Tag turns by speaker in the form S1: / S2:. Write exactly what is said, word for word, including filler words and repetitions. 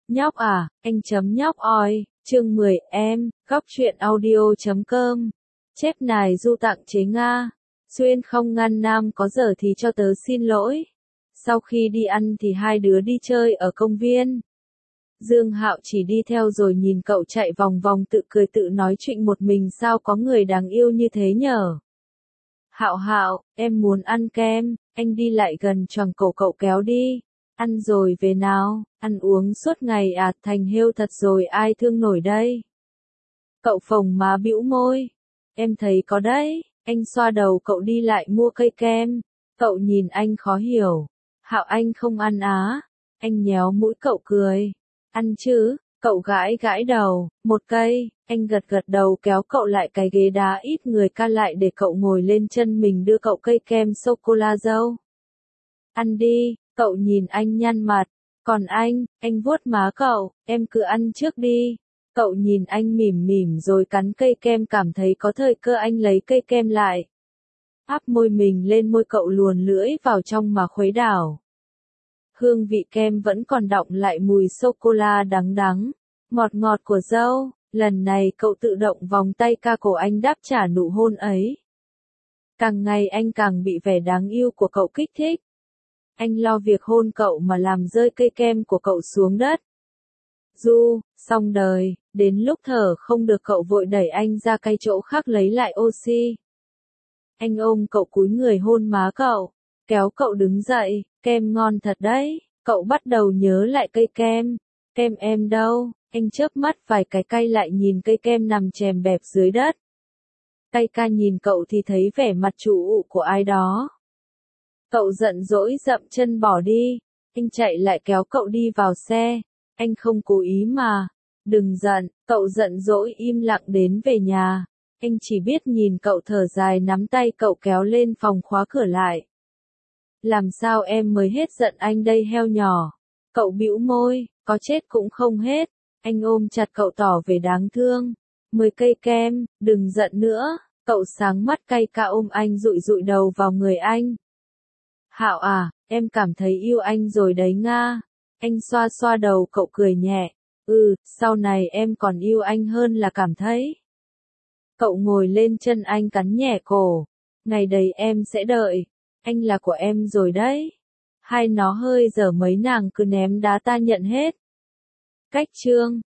S1: Nhóc à, anh chấm nhóc oi, chương mười em, góc truyện audio chấm com. Chép nài du tặng chế Nga. Xuyên không ngăn nam có giờ thì cho tớ xin lỗi. Sau khi đi ăn thì hai đứa đi chơi ở công viên. Dương Hạo chỉ đi theo rồi nhìn cậu chạy vòng vòng tự cười tự nói chuyện một mình, sao có người đáng yêu như thế nhở. Hạo Hạo, em muốn ăn kem, anh đi lại gần choàng cổ cậu kéo đi. Ăn rồi về nào, ăn uống suốt ngày à, thành hêu thật rồi ai thương nổi đây. Cậu phồng má bĩu môi. Em thấy có đấy, anh xoa đầu cậu đi lại mua cây kem. Cậu nhìn anh khó hiểu. Hạo anh không ăn á. Anh nhéo mũi cậu cười. Ăn chứ, cậu gãi gãi đầu, một cây, anh gật gật đầu kéo cậu lại cái ghế đá ít người ca lại để cậu ngồi lên chân mình, đưa cậu cây kem sô-cô-la dâu. Ăn đi, cậu nhìn anh nhăn mặt. Còn anh, anh vuốt má cậu, em cứ ăn trước đi. Cậu nhìn anh mỉm mỉm rồi cắn cây kem, cảm thấy có thời cơ anh lấy cây kem lại. Áp môi mình lên môi cậu, luồn lưỡi vào trong mà khuấy đảo. Hương vị kem vẫn còn đọng lại mùi sô-cô-la đắng đắng, ngọt ngọt của dâu. Lần này cậu tự động vòng tay ca cổ anh đáp trả nụ hôn ấy. Càng ngày anh càng bị vẻ đáng yêu của cậu kích thích. Anh lo việc hôn cậu mà làm rơi cây kem của cậu xuống đất. Du, xong đời, đến lúc thở không được cậu vội đẩy anh ra cái chỗ khác lấy lại oxy. Anh ôm cậu cúi người hôn má cậu, kéo cậu đứng dậy, kem ngon thật đấy. Cậu bắt đầu nhớ lại cây kem. Kem em đâu? Anh chớp mắt vài cái cay lại nhìn cây kem nằm chèm bẹp dưới đất. Cay ca nhìn cậu thì thấy vẻ mặt chủ ụ của ai đó. Cậu giận dỗi dậm chân bỏ đi. Anh chạy lại kéo cậu đi vào xe. Anh không cố ý mà. Đừng giận, cậu giận dỗi im lặng đến về nhà. Anh chỉ biết nhìn cậu thở dài, nắm tay cậu kéo lên phòng khóa cửa lại. Làm sao em mới hết giận anh đây heo nhỏ? Cậu bĩu môi, có chết cũng không hết. Anh ôm chặt cậu tỏ vẻ đáng thương. Mười cây kem, đừng giận nữa. Cậu sáng mắt cay ca ôm anh dụi dụi đầu vào người anh. Hạo à, em cảm thấy yêu anh rồi đấy Nga. Anh xoa xoa đầu cậu cười nhẹ. Ừ, sau này em còn yêu anh hơn là cảm thấy. Cậu ngồi lên chân anh cắn nhẹ cổ. Ngày đấy em sẽ đợi. Anh là của em rồi đấy. Hai nó hơi dở mấy nàng cứ ném đá ta nhận hết. Cách chương